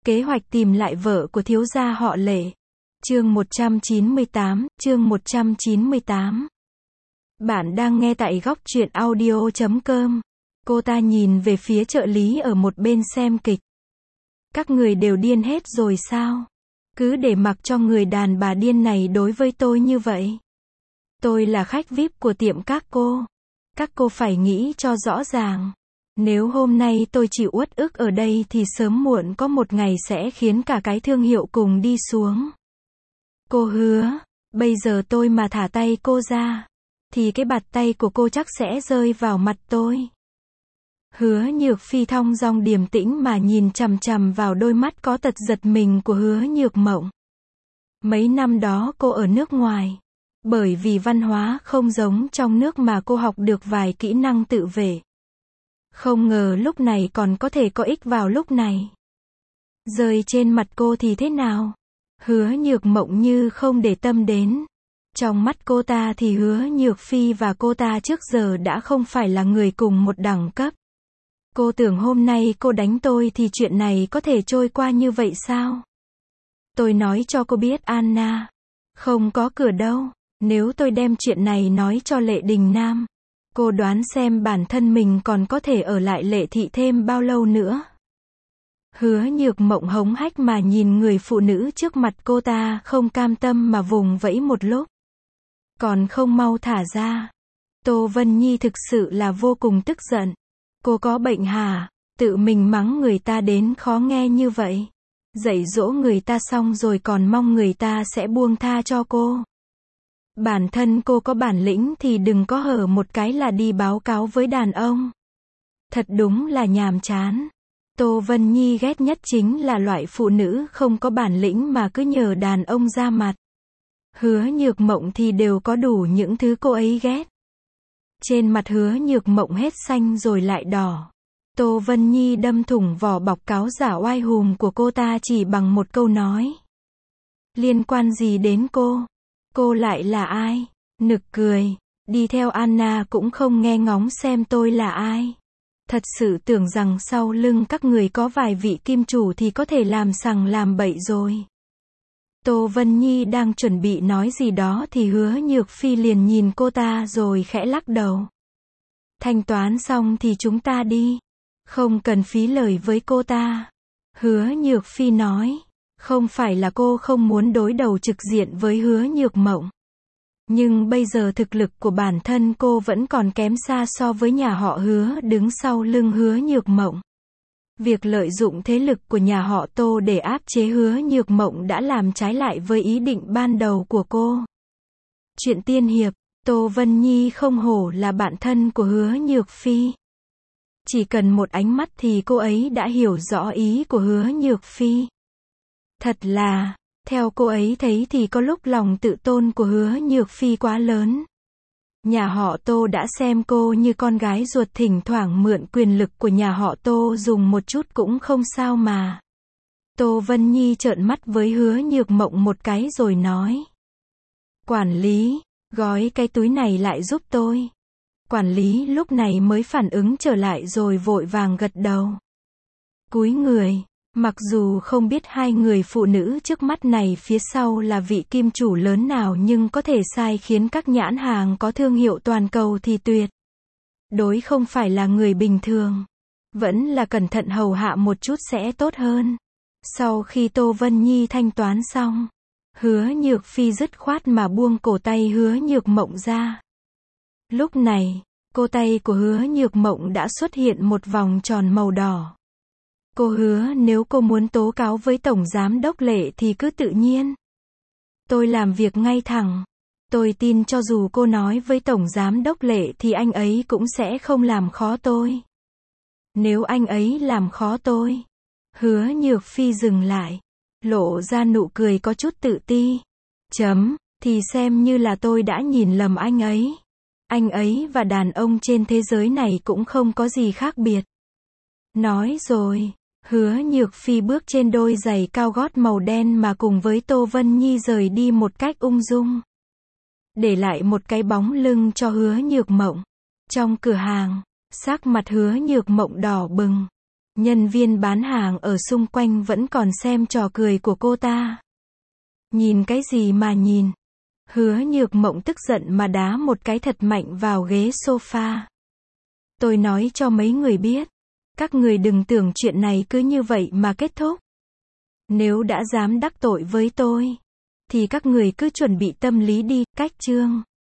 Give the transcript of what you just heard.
Kế hoạch tìm lại vợ của thiếu gia họ Lệ. Chương 198. Bạn đang nghe tại góc truyện audio.com. Cô ta nhìn về phía trợ lý ở một bên xem kịch. Các người đều điên hết rồi sao? Cứ để mặc cho người đàn bà điên này đối với tôi như vậy. Tôi là khách VIP của tiệm các cô. Các cô phải nghĩ cho rõ ràng. Nếu hôm nay tôi chịu uất ức ở đây thì sớm muộn có một ngày sẽ khiến cả cái thương hiệu cùng đi xuống. Cô hứa, bây giờ tôi mà thả tay cô ra, thì cái bạt tay của cô chắc sẽ rơi vào mặt tôi. Hứa Nhược Phi thong dong điềm tĩnh mà nhìn chằm chằm vào đôi mắt có tật giật mình của Hứa Nhược Mộng. Mấy năm đó cô ở nước ngoài. Bởi vì văn hóa không giống trong nước mà cô học được vài kỹ năng tự vệ. Không ngờ lúc này còn có thể có ích vào lúc này. Rơi trên mặt cô thì thế nào? Hứa Nhược Mộng như không để tâm đến. Trong mắt cô ta thì Hứa Nhược Phi và cô ta trước giờ đã không phải là người cùng một đẳng cấp. Cô tưởng hôm nay cô đánh tôi thì chuyện này có thể trôi qua như vậy sao? Tôi nói cho cô biết Anna. Không có cửa đâu. Nếu tôi đem chuyện này nói cho Lệ Đình Nam, cô đoán xem bản thân mình còn có thể ở lại Lệ Thị thêm bao lâu nữa. Hứa Nhược Mộng hống hách mà nhìn người phụ nữ trước mặt cô ta không cam tâm mà vùng vẫy một lúc. Còn không mau thả ra. Tô Vân Nhi thực sự là vô cùng tức giận. Cô có bệnh hả? Tự mình mắng người ta đến khó nghe như vậy. Dạy dỗ người ta xong rồi còn mong người ta sẽ buông tha cho cô. Bản thân cô có bản lĩnh thì đừng có hở một cái là đi báo cáo với đàn ông. Thật đúng là nhàm chán. Tô Vân Nhi ghét nhất chính là loại phụ nữ không có bản lĩnh mà cứ nhờ đàn ông ra mặt. Hứa Nhược Mộng thì đều có đủ những thứ cô ấy ghét. Trên mặt Hứa Nhược Mộng hết xanh rồi lại đỏ. Tô Vân Nhi đâm thủng vỏ bọc cáo giả oai hùm của cô ta chỉ bằng một câu nói. Liên quan gì đến cô? Cô lại là ai? Nực cười. Đi theo Anna cũng không nghe ngóng xem tôi là ai. Thật sự tưởng rằng sau lưng các người có vài vị kim chủ thì có thể làm sằng làm bậy rồi. Tô Vân Nhi đang chuẩn bị nói gì đó thì Hứa Nhược Phi liền nhìn cô ta rồi khẽ lắc đầu. Thanh toán xong thì chúng ta đi. Không cần phí lời với cô ta. Hứa Nhược Phi nói. Không phải là cô không muốn đối đầu trực diện với Hứa Nhược Mộng. Nhưng bây giờ thực lực của bản thân cô vẫn còn kém xa so với nhà họ Hứa đứng sau lưng Hứa Nhược Mộng. Việc lợi dụng thế lực của nhà họ Tô để áp chế Hứa Nhược Mộng đã làm trái lại với ý định ban đầu của cô. Chuyện tiên hiệp, Tô Vân Nhi không hổ là bạn thân của Hứa Nhược Phi. Chỉ cần một ánh mắt thì cô ấy đã hiểu rõ ý của Hứa Nhược Phi. Thật là, theo cô ấy thấy thì có lúc lòng tự tôn của Hứa Nhược Phi quá lớn. Nhà họ Tô đã xem cô như con gái ruột, thỉnh thoảng mượn quyền lực của nhà họ Tô dùng một chút cũng không sao mà. Tô Vân Nhi trợn mắt với Hứa Nhược Mộng một cái rồi nói. Quản lý, gói cái túi này lại giúp tôi. Quản lý lúc này mới phản ứng trở lại rồi vội vàng gật đầu. Cúi người. Mặc dù không biết hai người phụ nữ trước mắt này phía sau là vị kim chủ lớn nào nhưng có thể sai khiến các nhãn hàng có thương hiệu toàn cầu thì tuyệt đối không phải là người bình thường. Vẫn là cẩn thận hầu hạ một chút sẽ tốt hơn. Sau khi Tô Vân Nhi thanh toán xong, Hứa Nhược Phi dứt khoát mà buông cổ tay Hứa Nhược Mộng ra. Lúc này, cổ tay của Hứa Nhược Mộng đã xuất hiện một vòng tròn màu đỏ. Cô hứa nếu cô muốn tố cáo với Tổng Giám đốc Lệ thì cứ tự nhiên. Tôi làm việc ngay thẳng. Tôi tin cho dù cô nói với Tổng Giám đốc Lệ thì anh ấy cũng sẽ không làm khó tôi. Nếu anh ấy làm khó tôi. Hứa Nhược Phi dừng lại. Lộ ra nụ cười có chút tự ti. Thì xem như là tôi đã nhìn lầm anh ấy. Anh ấy và đàn ông trên thế giới này cũng không có gì khác biệt. Nói rồi. Hứa Nhược Phi bước trên đôi giày cao gót màu đen mà cùng với Tô Vân Nhi rời đi một cách ung dung. Để lại một cái bóng lưng cho Hứa Nhược Mộng. Trong cửa hàng, sắc mặt Hứa Nhược Mộng đỏ bừng. Nhân viên bán hàng ở xung quanh vẫn còn xem trò cười của cô ta. Nhìn cái gì mà nhìn? Hứa Nhược Mộng tức giận mà đá một cái thật mạnh vào ghế sofa. Tôi nói cho mấy người biết. Các người đừng tưởng chuyện này cứ như vậy mà kết thúc. Nếu đã dám đắc tội với tôi, thì các người cứ chuẩn bị tâm lý đi, cách chương.